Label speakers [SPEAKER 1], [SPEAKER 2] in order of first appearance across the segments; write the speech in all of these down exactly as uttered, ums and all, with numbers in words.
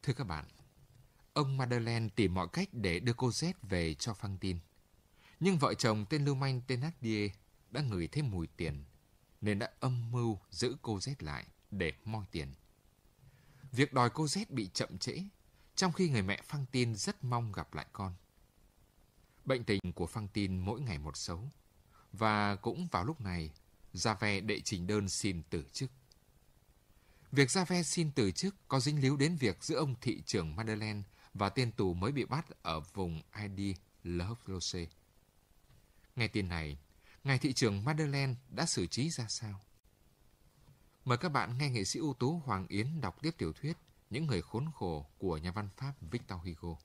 [SPEAKER 1] Thưa các bạn, ông Madeleine tìm mọi cách để đưa cô Z về cho Fantine. Nhưng vợ chồng tên lưu manh Thénardier đã ngửi thấy mùi tiền, nên đã âm mưu giữ cô Z lại để moi tiền. Việc đòi cô Z bị chậm trễ, trong khi người mẹ Fantine rất mong gặp lại con. Bệnh tình của Fantine mỗi ngày một xấu, và cũng vào lúc này, Javert đệ trình đơn xin từ chức. Việc Javert xin từ chức có dính líu đến việc giữa ông thị trưởng Madeleine và tên tù mới bị bắt ở vùng Aix-le Rocher. Nghe tin này, ngài thị trưởng Madeleine đã xử trí ra sao? Mời các bạn nghe nghệ sĩ ưu tú Hoàng Yến đọc tiếp tiểu thuyết Những người khốn khổ của nhà văn Pháp Victor Hugo.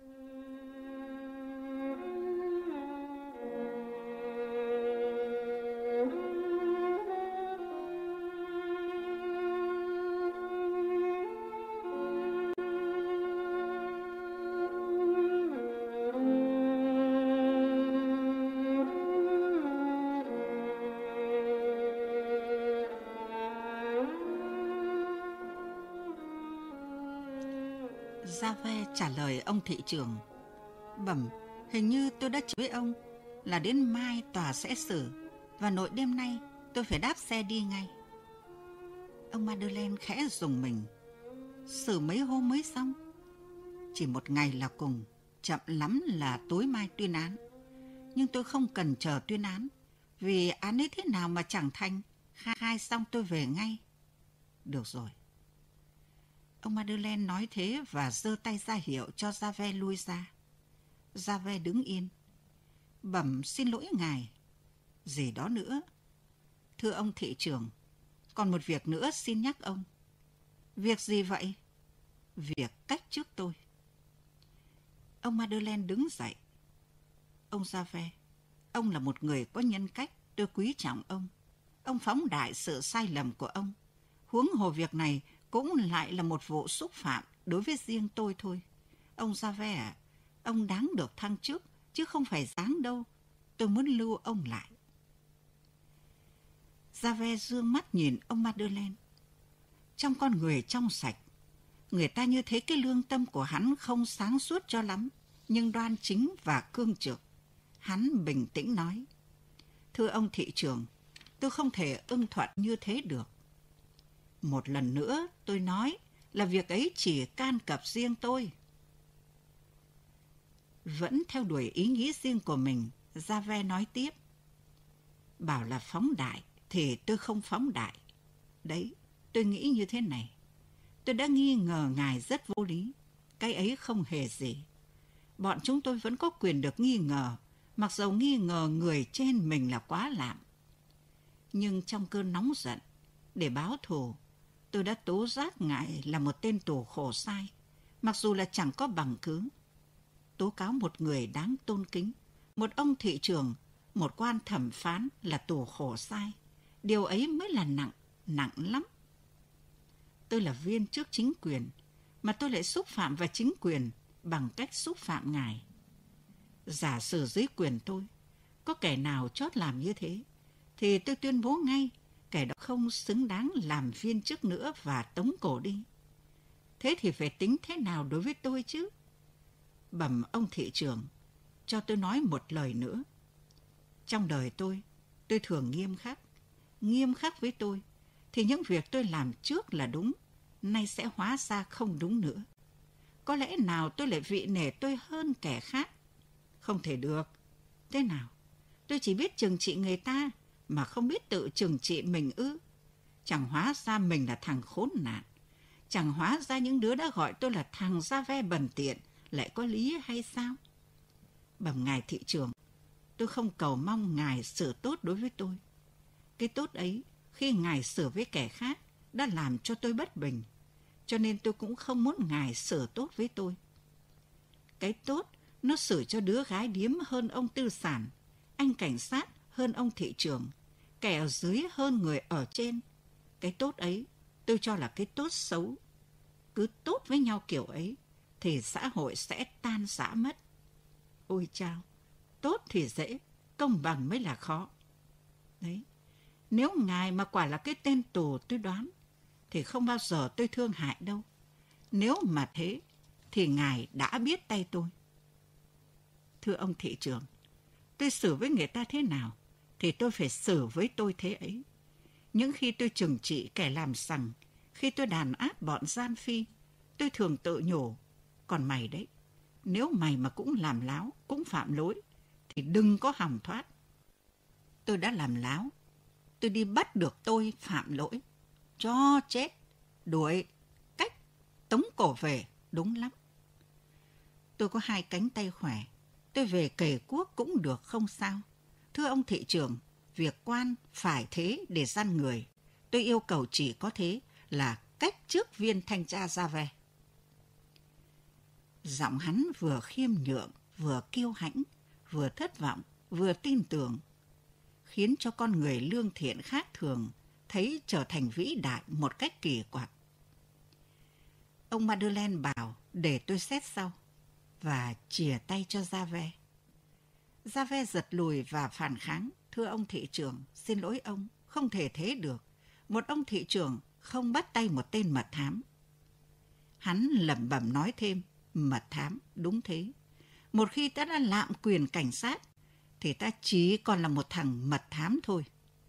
[SPEAKER 2] Javert trả lời ông thị trưởng: Bẩm, hình như tôi đã với ông là đến mai tòa sẽ xử, và nội đêm nay tôi phải đáp xe đi ngay. Ông Madeleine khẽ rùng mình. Xử mấy hôm mới xong? Chỉ một ngày là cùng, chậm lắm là tối mai tuyên án. Nhưng tôi không cần chờ tuyên án, vì án ấy thế nào mà chẳng thành. Khai xong tôi về ngay. Được rồi. Ông Madeleine nói thế và giơ tay ra hiệu cho Javert lui ra. Javert đứng yên. Bẩm xin lỗi ngài. Gì đó nữa? Thưa ông thị trưởng, còn một việc nữa xin nhắc ông. Việc gì vậy? Việc cách chức tôi. Ông Madeleine đứng dậy. Ông Javert, ông là một người có nhân cách, tôi quý trọng ông. Ông phóng đại sự sai lầm của ông. Huống hồ việc này cũng lại là một vụ xúc phạm đối với riêng tôi thôi. Ông Javert à, ông đáng được thăng chức, chứ không phải giáng đâu. Tôi muốn lưu ông lại. Javert dương mắt nhìn ông Madeleine. Trong con người trong sạch, người ta như thế cái lương tâm của hắn không sáng suốt cho lắm, nhưng đoan chính và cương trực. Hắn bình tĩnh nói: Thưa ông thị trưởng, tôi không thể ưng thuận như thế được. Một lần nữa tôi nói là việc ấy chỉ can cập riêng tôi. Vẫn theo đuổi ý nghĩ riêng của mình, Javert nói tiếp: Bảo là phóng đại thì tôi không phóng đại. Đấy, tôi nghĩ như thế này. Tôi đã nghi ngờ ngài rất vô lý. Cái ấy không hề gì. Bọn chúng tôi vẫn có quyền được nghi ngờ, mặc dầu nghi ngờ người trên mình là quá lạm. Nhưng trong cơn nóng giận, để báo thù, tôi đã tố giác ngài là một tên tù khổ sai, mặc dù là chẳng có bằng cứ. Tố cáo một người đáng tôn kính, một ông thị trưởng, một quan thẩm phán là tù khổ sai. Điều ấy mới là nặng, nặng lắm. Tôi là viên chức chính quyền, mà tôi lại xúc phạm vào chính quyền bằng cách xúc phạm ngài. Giả sử dưới quyền tôi có kẻ nào chót làm như thế, thì tôi tuyên bố ngay kẻ đó không xứng đáng làm viên chức nữa và tống cổ đi. Thế thì phải tính thế nào đối với tôi chứ? Bẩm ông thị trưởng, cho tôi nói một lời nữa. Trong đời tôi, tôi thường nghiêm khắc. Nghiêm khắc với tôi, thì những việc tôi làm trước là đúng, nay sẽ hóa ra không đúng nữa. Có lẽ nào tôi lại vị nể tôi hơn kẻ khác? Không thể được. Thế nào? Tôi chỉ biết trừng trị người ta, mà không biết tự trừng trị mình ư? Chẳng hóa ra mình là thằng khốn nạn. Chẳng hóa ra những đứa đã gọi tôi là thằng Javert bần tiện lại có lý hay sao? Bẩm ngài thị trưởng, tôi không cầu mong ngài xử tốt đối với tôi. Cái tốt ấy, khi ngài xử với kẻ khác, đã làm cho tôi bất bình. Cho nên tôi cũng không muốn ngài xử tốt với tôi. Cái tốt, nó xử cho đứa gái điếm hơn ông tư sản, anh cảnh sát hơn ông thị trưởng, kẻ ở dưới hơn người ở trên. Cái tốt ấy, tôi cho là cái tốt xấu. Cứ tốt với nhau kiểu ấy, thì xã hội sẽ tan rã mất. Ôi chao, tốt thì dễ, công bằng mới là khó. Đấy, nếu ngài mà quả là cái tên tù tôi đoán, thì không bao giờ tôi thương hại đâu. Nếu mà thế, thì ngài đã biết tay tôi. Thưa ông thị trưởng, tôi xử với người ta thế nào, thì tôi phải xử với tôi thế ấy. Những khi tôi trừng trị kẻ làm sằng, khi tôi đàn áp bọn gian phi, tôi thường tự nhủ, còn mày đấy, nếu mày mà cũng làm láo, cũng phạm lỗi, thì đừng có hòng thoát. Tôi đã làm láo, tôi đi bắt được tôi phạm lỗi, cho chết, đuổi, cách, tống cổ về, đúng lắm. Tôi có hai cánh tay khỏe, tôi về kể quốc cũng được không sao. Thưa ông thị trưởng, việc quan phải thế để gian người. Tôi yêu cầu chỉ có thế là cách chức viên thanh tra Gia-ve. Giọng hắn vừa khiêm nhượng, vừa kiêu hãnh, vừa thất vọng, vừa tin tưởng, khiến cho con người lương thiện khác thường thấy trở thành vĩ đại một cách kỳ quặc. Ông Madeleine bảo để tôi xét sau và chìa tay cho Gia-ve. Gia-ve giật lùi và phản kháng. Thưa ông thị trưởng, xin lỗi ông, không thể thế được. Một ông thị trưởng không bắt tay một tên mật thám. Hắn lẩm bẩm nói thêm, mật thám, đúng thế. Một khi ta đã lạm quyền cảnh sát, thì ta chỉ còn là một thằng mật thám thôi.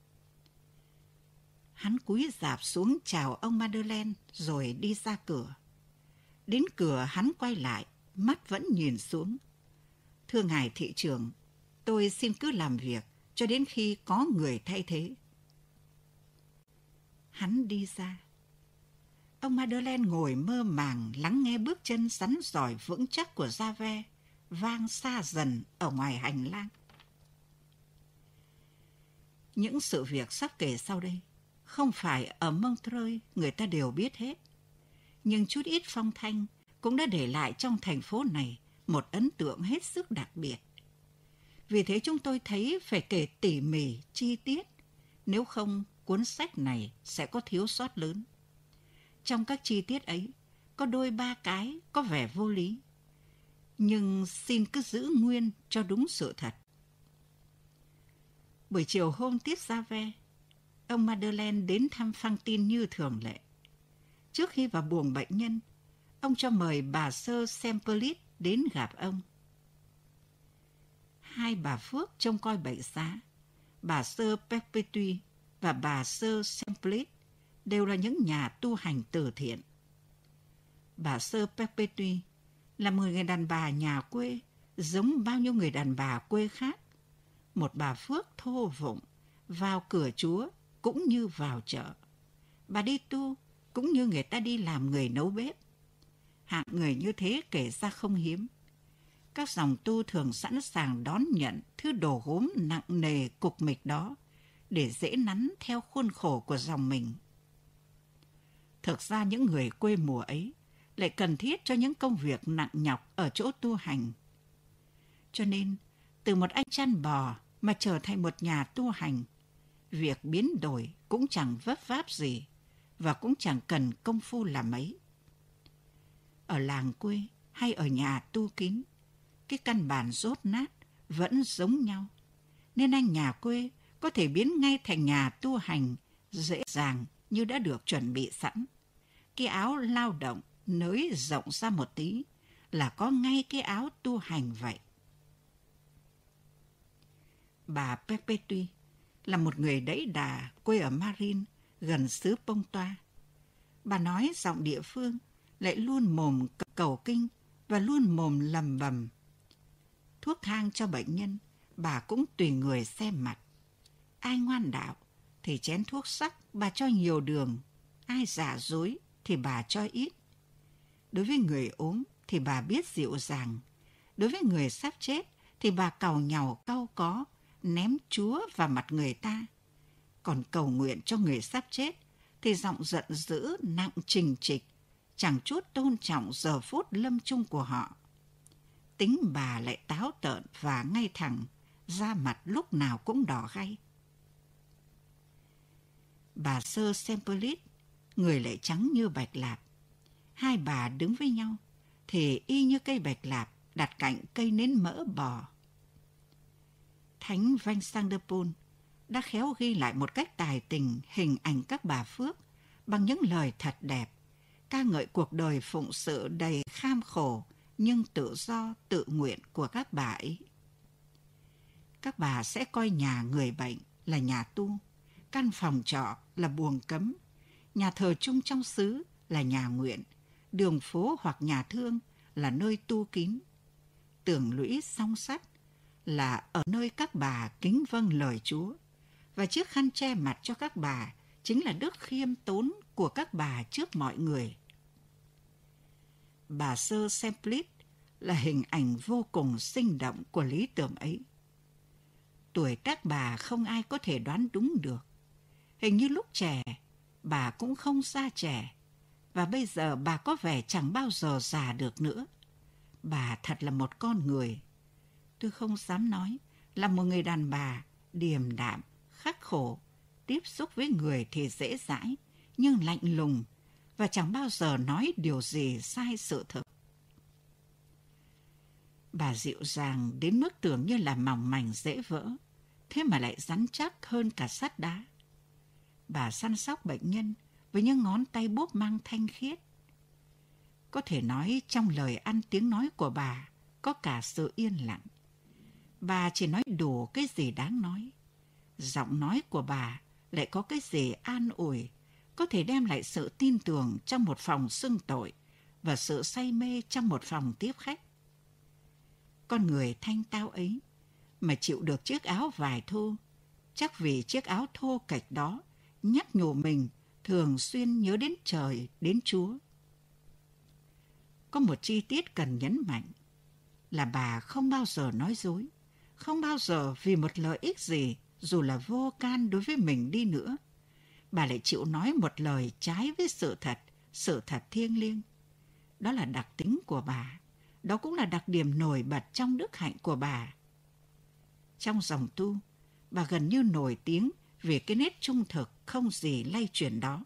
[SPEAKER 2] Hắn cúi rạp xuống chào ông Madeleine rồi đi ra cửa. Đến cửa hắn quay lại, mắt vẫn nhìn xuống. Thưa ngài thị trưởng, tôi xin cứ làm việc cho đến khi có người thay thế. Hắn đi ra. Ông Madeleine ngồi mơ màng lắng nghe bước chân rắn rỏi vững chắc của Gia-ve vang xa dần ở ngoài hành lang. Những sự việc sắp kể sau đây không phải ở Montreuil người ta đều biết hết, nhưng chút ít phong thanh cũng đã để lại trong thành phố này một ấn tượng hết sức đặc biệt. Vì thế chúng tôi thấy phải kể tỉ mỉ, chi tiết, nếu không cuốn sách này sẽ có thiếu sót lớn. Trong các chi tiết ấy, có đôi ba cái có vẻ vô lý, nhưng xin cứ giữ nguyên cho đúng sự thật. Buổi chiều hôm tiếp Gia-ve, ông Madeleine đến thăm Fantine như thường lệ. Trước khi vào buồng bệnh nhân, ông cho mời bà Sơ Semperit đến gặp ông. Hai bà Phước trông coi bệnh xá, bà Sơ Perpétue và bà Sơ Semperit đều là những nhà tu hành từ thiện. Bà Sơ Perpétue là một người đàn bà nhà quê, giống bao nhiêu người đàn bà quê khác. Một bà Phước thô vụng, vào cửa Chúa cũng như vào chợ. Bà đi tu cũng như người ta đi làm người nấu bếp. Hạng người như thế kể ra không hiếm. Các dòng tu thường sẵn sàng đón nhận thứ đồ gốm nặng nề cục mịch đó để dễ nắn theo khuôn khổ của dòng mình. Thực ra những người quê mùa ấy lại cần thiết cho những công việc nặng nhọc ở chỗ tu hành. Cho nên, từ một anh chăn bò mà trở thành một nhà tu hành, việc biến đổi cũng chẳng vấp váp gì và cũng chẳng cần công phu làm mấy. Ở làng quê hay ở nhà tu kín, cái căn bản dốt nát vẫn giống nhau, nên anh nhà quê có thể biến ngay thành nhà tu hành dễ dàng như đã được chuẩn bị sẵn. Cái áo lao động nới rộng ra một tí là có ngay cái áo tu hành vậy. Bà Perpétue là một người đẫy đà quê ở Marine, gần xứ Pontoise. Bà nói giọng địa phương, lại luôn mồm cầu kinh và luôn mồm lầm bầm. Thuốc thang cho bệnh nhân, bà cũng tùy người xem mặt. Ai ngoan đạo thì chén thuốc sắc bà cho nhiều đường, ai giả dối thì bà cho ít. Đối với người ốm thì bà biết dịu dàng, đối với người sắp chết thì bà càu nhàu cau có, ném chúa vào mặt người ta. Còn cầu nguyện cho người sắp chết thì giọng giận dữ nặng trình trịch, chẳng chút tôn trọng giờ phút lâm chung của họ. Tính bà lại táo tợn và ngay thẳng, da mặt lúc nào cũng đỏ gay. Bà Sơ Semperit, người lại trắng như bạch lạp. Hai bà đứng với nhau thì y như cây bạch lạp đặt cạnh cây nến mỡ bò. Thánh Vincent de Paul đã khéo ghi lại một cách tài tình hình ảnh các bà Phước bằng những lời thật đẹp, ca ngợi cuộc đời phụng sự đầy kham khổ nhưng tự do, tự nguyện của các bà ấy. Các bà sẽ coi nhà người bệnh là nhà tu, căn phòng trọ là buồng cấm, nhà thờ chung trong xứ là nhà nguyện, đường phố hoặc nhà thương là nơi tu kín, tường lũy song sắt là ở nơi các bà kính vâng lời Chúa, và chiếc khăn che mặt cho các bà chính là đức khiêm tốn của các bà trước mọi người. Bà Sơ Semplice là hình ảnh vô cùng sinh động của lý tưởng ấy. Tuổi các bà không ai có thể đoán đúng được. Hình như lúc trẻ, bà cũng không ra trẻ, và bây giờ bà có vẻ chẳng bao giờ già được nữa. Bà thật là một con người. Tôi không dám nói là một người đàn bà điềm đạm, khắc khổ, tiếp xúc với người thì dễ dãi, nhưng lạnh lùng, và chẳng bao giờ nói điều gì sai sự thực. Bà dịu dàng đến mức tưởng như là mỏng mảnh dễ vỡ, thế mà lại rắn chắc hơn cả sắt đá. Bà săn sóc bệnh nhân với những ngón tay bốp mang thanh khiết. Có thể nói trong lời ăn tiếng nói của bà có cả sự yên lặng. Bà chỉ nói đủ cái gì đáng nói. Giọng nói của bà lại có cái gì an ủi, có thể đem lại sự tin tưởng trong một phòng xưng tội và sự say mê trong một phòng tiếp khách. Con người thanh tao ấy mà chịu được chiếc áo vải thô, chắc vì chiếc áo thô kệch đó nhắc nhủ mình thường xuyên nhớ đến trời, đến Chúa. Có một chi tiết cần nhấn mạnh là bà không bao giờ nói dối, không bao giờ vì một lợi ích gì, dù là vô can đối với mình đi nữa, bà lại chịu nói một lời trái với sự thật, sự thật thiêng liêng. Đó là đặc tính của bà, đó cũng là đặc điểm nổi bật trong đức hạnh của bà. Trong dòng tu, bà gần như nổi tiếng vì cái nét trung thực không gì lay chuyển đó.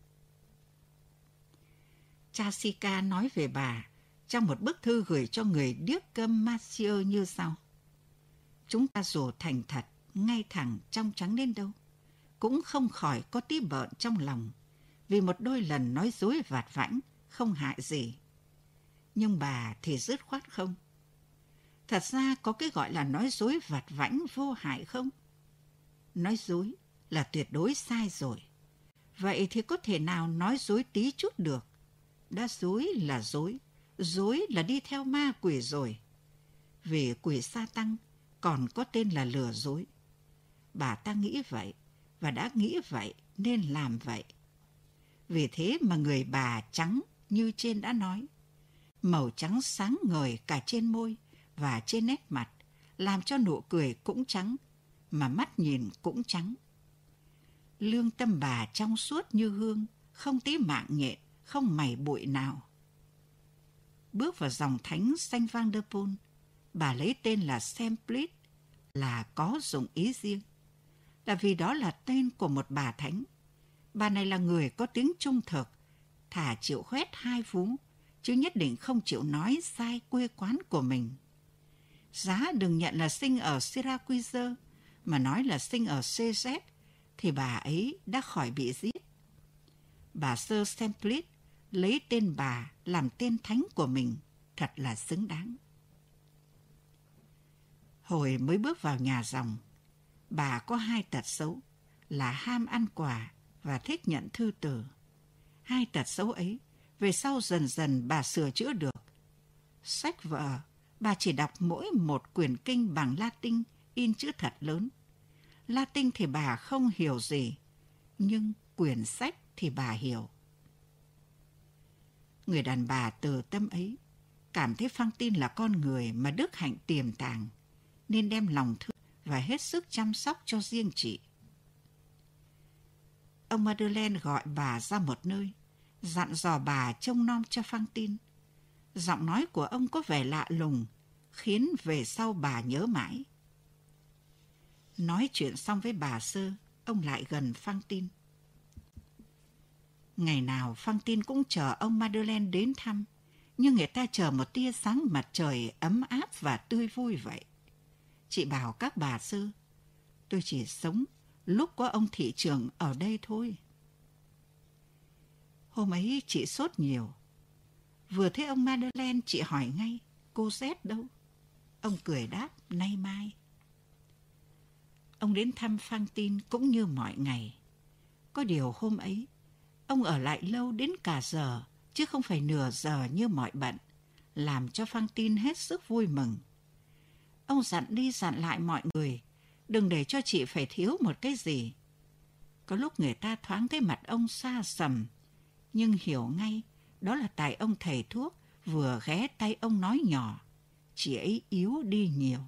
[SPEAKER 2] Cha Sica nói về bà trong một bức thư gửi cho người điếc câm Mathieu như sau: chúng ta dù thành thật, ngay thẳng, trong trắng đến đâu, cũng không khỏi có tí bợn trong lòng vì một đôi lần nói dối vặt vãnh không hại gì. Nhưng bà thì dứt khoát không. Thật ra có cái gọi là nói dối vặt vãnh vô hại không? Nói dối là tuyệt đối sai rồi. Vậy thì có thể nào nói dối tí chút được? Đã dối là dối, dối là đi theo ma quỷ rồi. Vì quỷ sa tăng còn có tên là lừa dối. Bà ta nghĩ vậy, và đã nghĩ vậy nên làm vậy. Vì thế mà người bà trắng như trên đã nói, màu trắng sáng ngời cả trên môi và trên nét mặt, làm cho nụ cười cũng trắng, mà mắt nhìn cũng trắng. Lương tâm bà trong suốt như hương, không tí mạng nhện, không mảy bụi nào. Bước vào dòng thánh Saint Van der Poel, bà lấy tên là Semplice, là có dụng ý riêng, là vì đó là tên của một bà thánh. Bà này là người có tiếng trung thực, thà chịu khoét hai vú, chứ nhất định không chịu nói sai quê quán của mình. Giá đừng nhận là sinh ở Syracuse, mà nói là sinh ở xê dét, thì bà ấy đã khỏi bị giết. Bà Sơ Semplice lấy tên bà làm tên thánh của mình, thật là xứng đáng. Hồi mới bước vào nhà dòng, bà có hai tật xấu là ham ăn quà và thích nhận thư từ. Hai tật xấu ấy về sau dần dần bà sửa chữa được. Sách vở bà chỉ đọc mỗi một quyển kinh bằng Latin in chữ thật lớn. Latin thì bà không hiểu gì, nhưng quyển sách thì bà hiểu. Người đàn bà từ tâm ấy cảm thấy Fantine là con người mà đức hạnh tiềm tàng, nên đem lòng thương và hết sức chăm sóc cho riêng chị. Ông Madeleine gọi bà ra một nơi, dặn dò bà trông nom cho Fantine. Giọng nói của ông có vẻ lạ lùng, khiến về sau bà nhớ mãi. Nói chuyện xong với bà Sơ, ông lại gần Fantine. Ngày nào Fantine cũng chờ ông Madeleine đến thăm, nhưng người ta chờ một tia sáng mặt trời ấm áp và tươi vui vậy. Chị bảo các bà Sơ, tôi chỉ sống lúc có ông thị trưởng ở đây thôi. Hôm ấy chị sốt nhiều. Vừa thấy ông Madeleine, chị hỏi ngay, cô Z đâu? Ông cười đáp, nay mai. Ông đến thăm Fantine cũng như mọi ngày. Có điều hôm ấy, ông ở lại lâu đến cả giờ, chứ không phải nửa giờ như mọi bận, làm cho Fantine hết sức vui mừng. Ông dặn đi dặn lại mọi người, đừng để cho chị phải thiếu một cái gì. Có lúc người ta thoáng thấy mặt ông xa sầm, nhưng hiểu ngay đó là tại ông thầy thuốc vừa ghé tay ông nói nhỏ, chị ấy yếu đi nhiều.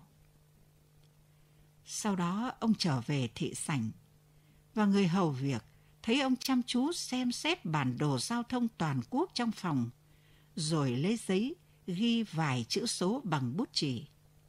[SPEAKER 2] Sau đó ông trở về thị sảnh, và người hầu việc thấy ông chăm chú xem xét bản đồ giao thông toàn quốc trong phòng, rồi lấy giấy ghi vài chữ số bằng bút chì.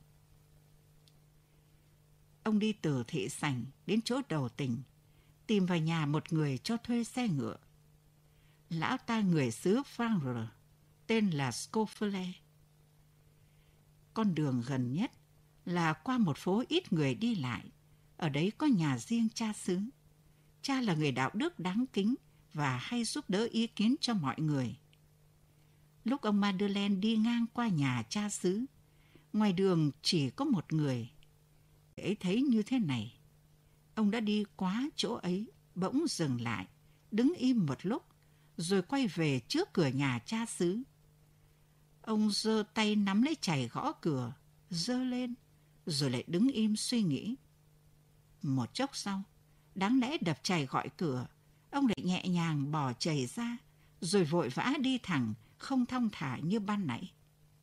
[SPEAKER 2] Ông đi từ thị sảnh đến chỗ đầu tỉnh, tìm vào nhà một người cho thuê xe ngựa. Lão ta người xứ Flandre, tên là Scaufflaire. Con đường gần nhất là qua một phố ít người đi lại. Ở đấy có nhà riêng cha xứ. Cha là người đạo đức đáng kính và hay giúp đỡ ý kiến cho mọi người. Lúc ông Madeleine đi ngang qua nhà cha xứ, ngoài đường chỉ có một người. Người ấy thấy như thế này. Ông đã đi quá chỗ ấy, bỗng dừng lại, đứng im một lúc, rồi quay về trước cửa nhà cha xứ. Ông giơ tay nắm lấy chày gõ cửa, giơ lên, rồi lại đứng im suy nghĩ. Một chốc sau, đáng lẽ đập chày gọi cửa, ông lại nhẹ nhàng bỏ chày ra, rồi vội vã đi thẳng, không thong thả như ban nãy.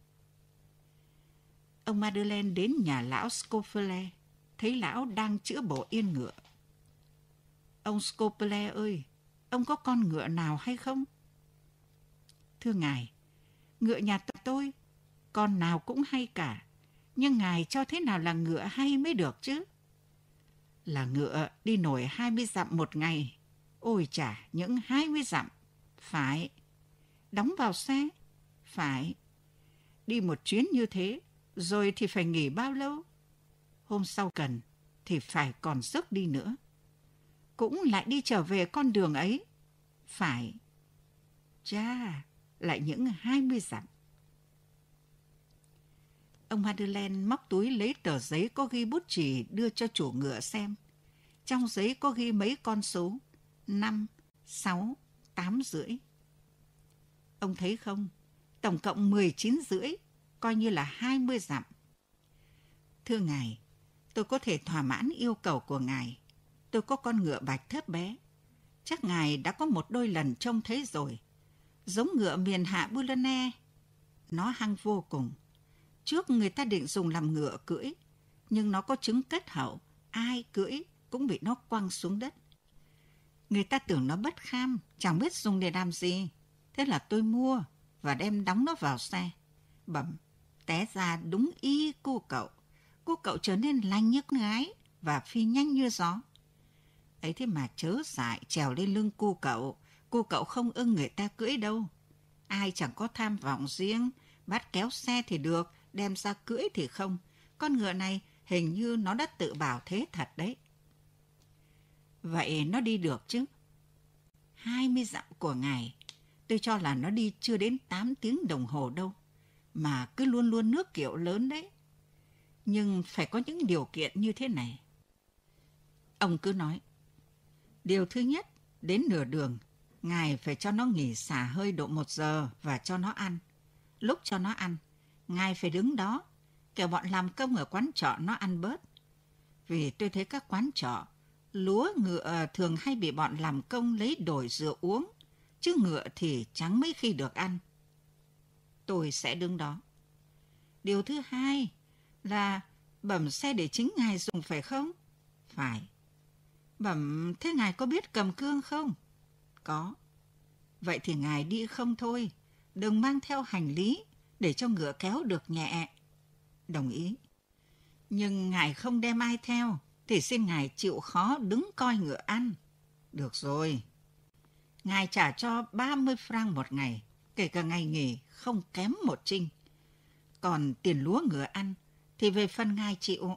[SPEAKER 2] Ông Madeleine đến nhà lão Scaufflaire, thấy lão đang chữa bộ yên ngựa. Ông Scaufflaire ơi, ông có con ngựa nào hay không? Thưa ngài, ngựa nhà tôi, con nào cũng hay cả. Nhưng ngài cho thế nào là ngựa hay mới được chứ? Là ngựa đi nổi hai mươi dặm một ngày. Ôi chà, những hai mươi dặm. Phải. Đóng vào xe. Phải. Đi một chuyến như thế, rồi thì phải nghỉ bao lâu? Hôm sau cần, thì phải còn sức đi nữa. Cũng lại đi trở về con đường ấy. Phải. Chà, lại những hai mươi dặm. Ông Madeleine móc túi lấy tờ giấy có ghi bút chì đưa cho chủ ngựa xem. Trong giấy có ghi mấy con số, năm, sáu, tám rưỡi. Ông thấy không, tổng cộng mười chín rưỡi, coi như là hai mươi dặm. Thưa ngài, tôi có thể thỏa mãn yêu cầu của ngài. Tôi có con ngựa bạch thấp bé. Chắc ngài đã có một đôi lần trông thấy rồi. Giống ngựa miền hạ Boulogne. Nó hăng vô cùng. Trước người ta định dùng làm ngựa cưỡi, nhưng nó có chứng kết hậu, ai cưỡi cũng bị nó quăng xuống đất. Người ta tưởng nó bất kham, chẳng biết dùng để làm gì. Thế là tôi mua và đem đóng nó vào xe. Bẩm, té ra đúng y cô cậu. Cô cậu trở nên lanh như gái và phi nhanh như gió. Ấy thế mà chớ dại trèo lên lưng cô cậu. Cô cậu không ưng người ta cưỡi đâu. Ai chẳng có tham vọng riêng, bắt kéo xe thì được, đem ra cưỡi thì không. Con ngựa này hình như nó đã tự bảo thế thật đấy. Vậy nó đi được chứ? hai mươi dặm của ngài, tôi cho là nó đi chưa đến tám tiếng đồng hồ đâu. Mà cứ luôn luôn nước kiệu lớn đấy. Nhưng phải có những điều kiện như thế này. Ông cứ nói. Điều thứ nhất, đến nửa đường, ngài phải cho nó nghỉ xả hơi độ một giờ và cho nó ăn. Lúc cho nó ăn, ngài phải đứng đó, kẻo bọn làm công ở quán trọ nó ăn bớt. Vì tôi thấy các quán trọ, lúa ngựa thường hay bị bọn làm công lấy đổi rượu uống, chứ ngựa thì chẳng mấy khi được ăn. Tôi sẽ đứng đó. Điều thứ hai là bẩm xe để chính ngài dùng phải không? Phải. Bẩm, thế ngài có biết cầm cương không? Có. Vậy thì ngài đi không thôi, đừng mang theo hành lý để cho ngựa kéo được nhẹ. Đồng ý. Nhưng ngài không đem ai theo thì xin ngài chịu khó đứng coi ngựa ăn. Được rồi. Ngài trả cho ba mươi franc một ngày, kể cả ngày nghỉ không kém một trinh. Còn tiền lúa ngựa ăn thì về phần ngài chịu.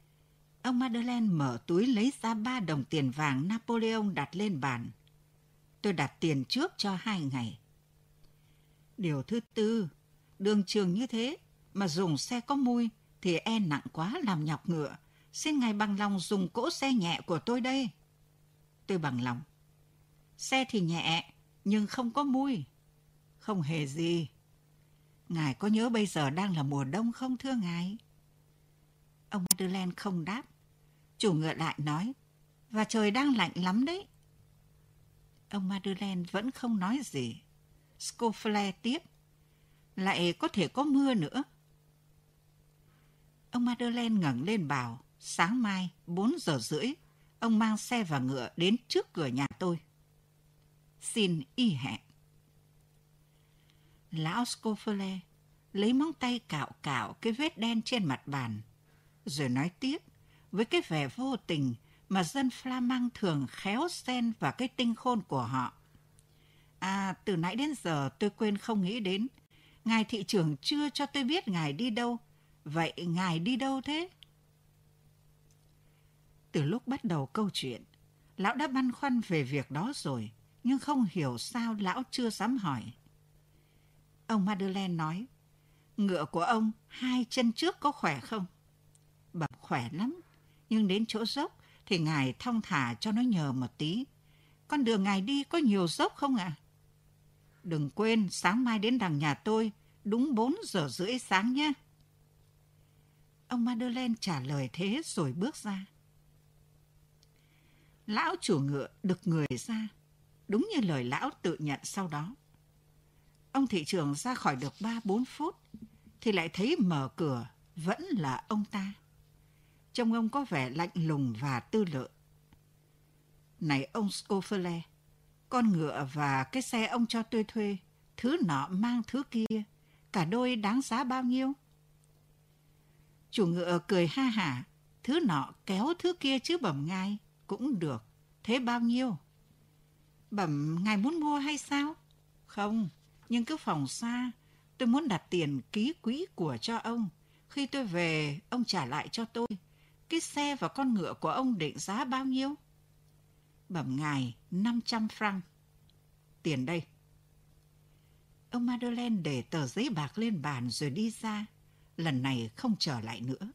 [SPEAKER 2] Ông Madeleine mở túi lấy ra ba đồng tiền vàng Napoleon đặt lên bàn. Tôi đặt tiền trước cho hai ngày. Điều thứ tư, đường trường như thế mà dùng xe có mui thì e nặng quá làm nhọc ngựa. Xin ngài bằng lòng dùng cỗ xe nhẹ của tôi đây. Tôi bằng lòng. Xe thì nhẹ, nhưng không có mui. Không hề gì. Ngài có nhớ bây giờ đang là mùa đông không thưa ngài? Ông Madeleine không đáp. Chủ ngựa lại nói, và trời đang lạnh lắm đấy. Ông Madeleine vẫn không nói gì. Scaufflaire tiếp, lại có thể có mưa nữa. Ông Madeleine ngẩng lên bảo, sáng mai bốn giờ rưỡi, ông mang xe và ngựa đến trước cửa nhà tôi. Xin y hẹn. Lão Scaufflaire lấy móng tay cạo cạo cái vết đen trên mặt bàn, rồi nói tiếp với cái vẻ vô tình mà dân Flamand thường khéo xen vào cái tinh khôn của họ. À, từ nãy đến giờ tôi quên không nghĩ đến. Ngài thị trưởng chưa cho tôi biết ngài đi đâu. Vậy ngài đi đâu thế? Từ lúc bắt đầu câu chuyện, lão đã băn khoăn về việc đó rồi, nhưng không hiểu sao lão chưa dám hỏi. Ông Madeleine nói, ngựa của ông hai chân trước có khỏe không? Bẩm khỏe lắm, nhưng đến chỗ dốc thì ngài thong thả cho nó nhờ một tí. Con đường ngài đi có nhiều dốc không ạ? À? Đừng quên sáng mai đến đằng nhà tôi, đúng bốn giờ rưỡi sáng nhé. Ông Madeleine trả lời thế rồi bước ra. Lão chủ ngựa đực người ra, đúng như lời lão tự nhận sau đó. Ông thị trưởng ra khỏi được ba bốn phút, thì lại thấy mở cửa vẫn là ông ta. Trông ông có vẻ lạnh lùng và tư lự. Này ông Scaufflaire, con ngựa và cái xe ông cho tôi thuê, thứ nọ mang thứ kia, cả đôi đáng giá bao nhiêu? Chủ ngựa cười ha hả, thứ nọ kéo thứ kia chứ bẩm ngài, cũng được, thế bao nhiêu? Bẩm ngài muốn mua hay sao? Không, nhưng cứ phòng xa, tôi muốn đặt tiền ký quỹ của cho ông. Khi tôi về, ông trả lại cho tôi. Cái xe và con ngựa của ông định giá bao nhiêu? Bẩm ngài, năm trăm franc. Tiền đây. Ông Madeleine để tờ giấy bạc lên bàn rồi đi ra. Lần này không trở lại nữa.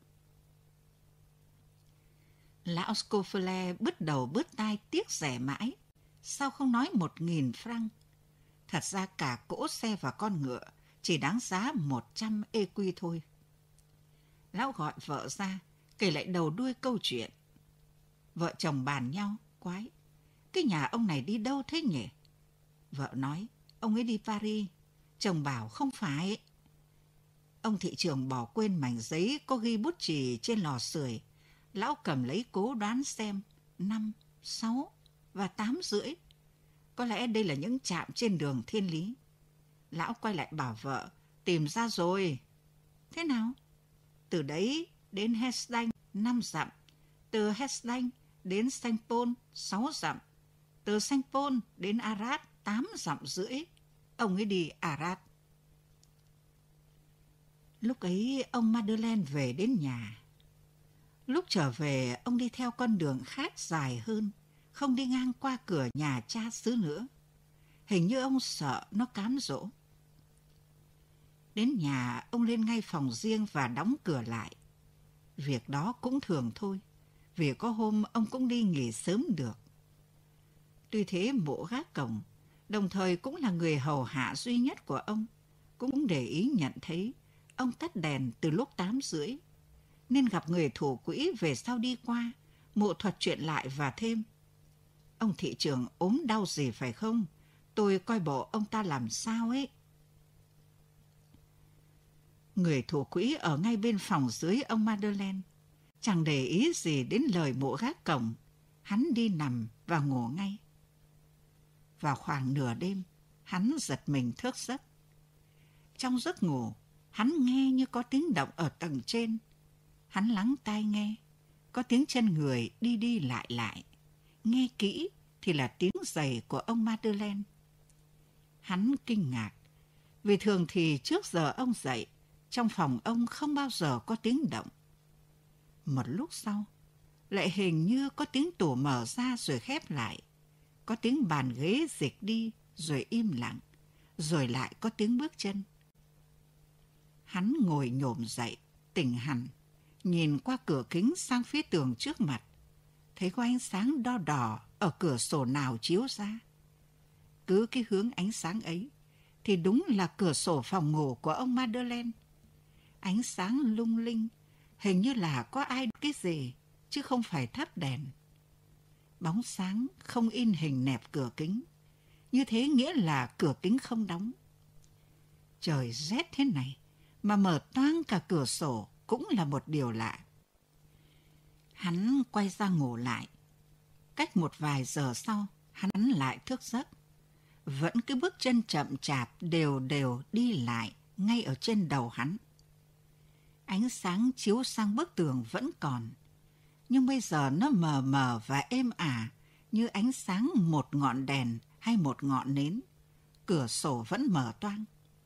[SPEAKER 2] Lão Scaufflaire bứt đầu bứt tai tiếc rẻ mãi. Sao không nói một nghìn franc? Thật ra cả cỗ xe và con ngựa chỉ đáng giá một trăm écus thôi. Lão gọi vợ ra, kể lại đầu đuôi câu chuyện. Vợ chồng bàn nhau, quái, cái nhà ông này đi đâu thế nhỉ? Vợ nói, ông ấy đi Paris. Chồng bảo không phải. Ông thị trưởng bỏ quên mảnh giấy có ghi bút chì trên lò sưởi. Lão cầm lấy cố đoán xem, năm, sáu và tám rưỡi. Có lẽ đây là những trạm trên đường Thiên Lý. Lão quay lại bảo vợ, tìm ra rồi. Thế nào? Từ đấy đến Hesdin năm dặm. Từ Hesdin đến Saint Paul sáu dặm. Từ Saint Paul đến Arras tám dặm rưỡi. Ông ấy đi Arras. Lúc ấy ông Madeleine về đến nhà. Lúc trở về ông đi theo con đường khác dài hơn, không đi ngang qua cửa nhà cha xứ nữa. Hình như ông sợ nó cám dỗ. Đến nhà ông lên ngay phòng riêng và đóng cửa lại. Việc đó cũng thường thôi, vì có hôm ông cũng đi nghỉ sớm được. Tuy thế mộ gác cổng, đồng thời cũng là người hầu hạ duy nhất của ông, cũng để ý nhận thấy ông tắt đèn từ lúc tám rưỡi. Nên gặp người thủ quỹ về sau đi qua, mộ thuật chuyện lại và thêm. Ông thị trưởng ốm đau gì phải không? Tôi coi bộ ông ta làm sao ấy. Người thủ quỹ ở ngay bên phòng dưới ông Madeleine. Chẳng để ý gì đến lời mộ gác cổng. Hắn đi nằm và ngủ ngay. Vào khoảng nửa đêm, hắn giật mình thức giấc. Trong giấc ngủ, hắn nghe như có tiếng động ở tầng trên. Hắn lắng tai nghe, có tiếng chân người đi đi lại lại. Nghe kỹ thì là tiếng giày của ông Madeleine. Hắn kinh ngạc, vì thường thì trước giờ ông dậy, trong phòng ông không bao giờ có tiếng động. Một lúc sau, lại hình như có tiếng tủ mở ra rồi khép lại. có tiếng bàn ghế dịch đi rồi im lặng, rồi lại có tiếng bước chân. Hắn ngồi nhổm dậy, tỉnh hẳn, nhìn qua cửa kính sang phía tường trước mặt, thấy có ánh sáng đo đỏ ở cửa sổ nào chiếu ra. Cứ cái hướng ánh sáng ấy thì đúng là cửa sổ phòng ngủ của ông Madeleine. Ánh sáng lung linh, hình như là có ai cái gì, chứ không phải thắp đèn. Bóng sáng không in hình nẹp cửa kính, như thế nghĩa là cửa kính không đóng. Trời rét thế này mà mở toang cả cửa sổ cũng là một điều lạ. Hắn quay ra ngủ lại. Cách một vài giờ sau, hắn lại thức giấc. Vẫn cứ bước chân chậm chạp đều đều đi lại ngay ở trên đầu hắn. Ánh sáng chiếu sang bức tường vẫn còn, nhưng bây giờ nó mờ mờ và êm ả như ánh sáng một ngọn đèn hay một ngọn nến. Cửa sổ vẫn mở toang.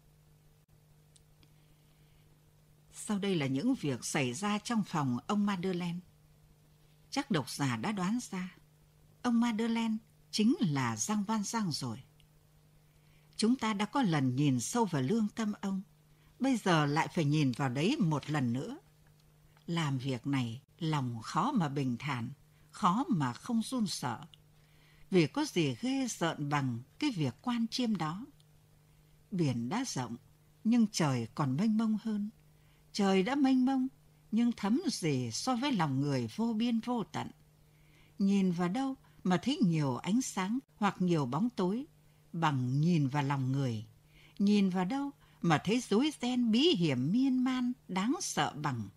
[SPEAKER 2] Sau đây là những việc xảy ra trong phòng ông Madeleine. Chắc độc giả đã đoán ra, ông Madeleine chính là Giang Van Giang rồi. Chúng ta đã có lần nhìn sâu vào lương tâm ông, bây giờ lại phải nhìn vào đấy một lần nữa. Làm việc này, lòng khó mà bình thản, khó mà không run sợ. Vì có gì ghê rợn bằng cái việc quan chiêm đó. Biển đã rộng, nhưng trời còn mênh mông hơn. Trời đã mênh mông, nhưng thấm gì so với lòng người vô biên vô tận. Nhìn vào đâu mà thấy nhiều ánh sáng hoặc nhiều bóng tối, bằng nhìn vào lòng người. Nhìn vào đâu mà thấy rối ren bí hiểm miên man đáng sợ bằng.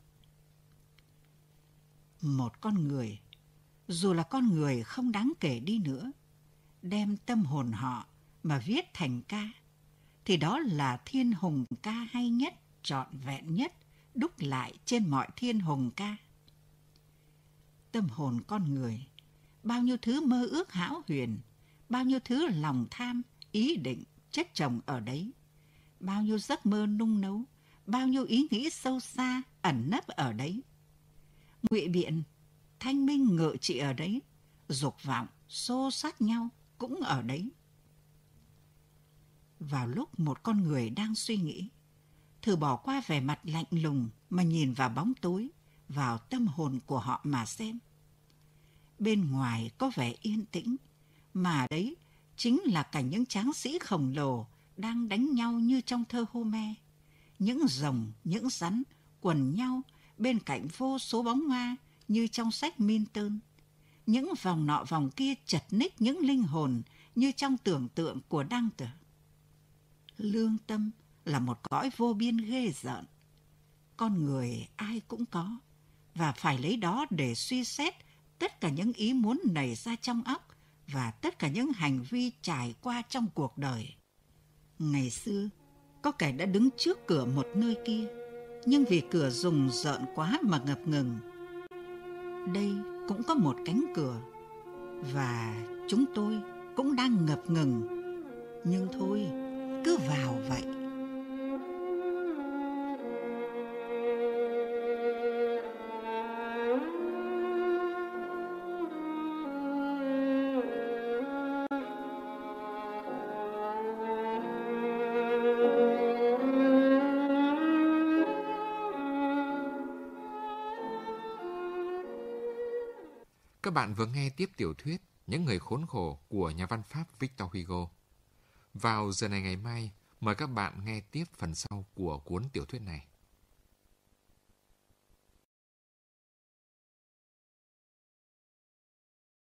[SPEAKER 2] Một con người, dù là con người không đáng kể đi nữa, đem tâm hồn họ mà viết thành ca, thì đó là thiên hùng ca hay nhất, trọn vẹn nhất, đúc lại trên mọi thiên hùng ca. Tâm hồn con người, bao nhiêu thứ mơ ước hão huyền, bao nhiêu thứ lòng tham, ý định chất chồng ở đấy, bao nhiêu giấc mơ nung nấu, bao nhiêu ý nghĩ sâu xa ẩn nấp ở đấy. Ngụy biện, thanh minh ngự trị ở đấy, dục vọng xô sát nhau cũng ở đấy. Vào lúc một con người đang suy nghĩ, thử bỏ qua vẻ mặt lạnh lùng mà nhìn vào bóng tối, vào tâm hồn của họ mà xem. Bên ngoài có vẻ yên tĩnh, mà đấy chính là cảnh những tráng sĩ khổng lồ đang đánh nhau như trong thơ Homer. Những rồng, những rắn quần nhau bên cạnh vô số bóng ma như trong sách Milton. Những vòng nọ vòng kia chật ních những linh hồn như trong tưởng tượng của Dante. Lương tâm là một cõi vô biên ghê rợn. Con người ai cũng có, và phải lấy đó để suy xét tất cả những ý muốn nảy ra trong óc và tất cả những hành vi trải qua trong cuộc đời. Ngày xưa, có kẻ đã đứng trước cửa một nơi kia, nhưng vì cửa rùng rợn quá mà ngập ngừng. Đây cũng có một cánh cửa, và chúng tôi cũng đang ngập ngừng. Nhưng thôi, cứ vào vậy.
[SPEAKER 1] Các bạn vừa nghe tiếp tiểu thuyết Những người khốn khổ của nhà văn Pháp Victor Hugo. Vào giờ này ngày mai, mời các bạn nghe tiếp phần sau của cuốn tiểu thuyết này.